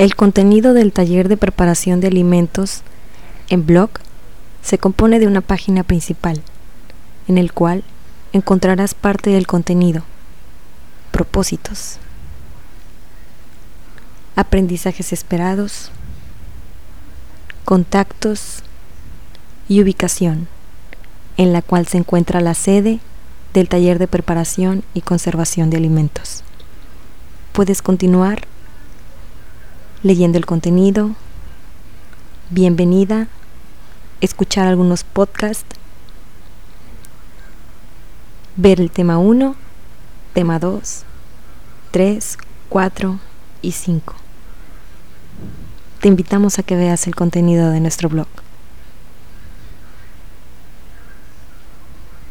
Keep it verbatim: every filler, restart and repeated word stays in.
El contenido del taller de preparación de alimentos en blog se compone de una página principal, en el cual encontrarás parte del contenido, propósitos, aprendizajes esperados, contactos y ubicación, en la cual se encuentra la sede del taller de preparación y conservación de alimentos. Puedes continuar leyendo el contenido, bienvenida, escuchar algunos podcasts, ver el tema uno, tema dos, tres, cuatro y cinco. Te invitamos a que veas el contenido de nuestro blog.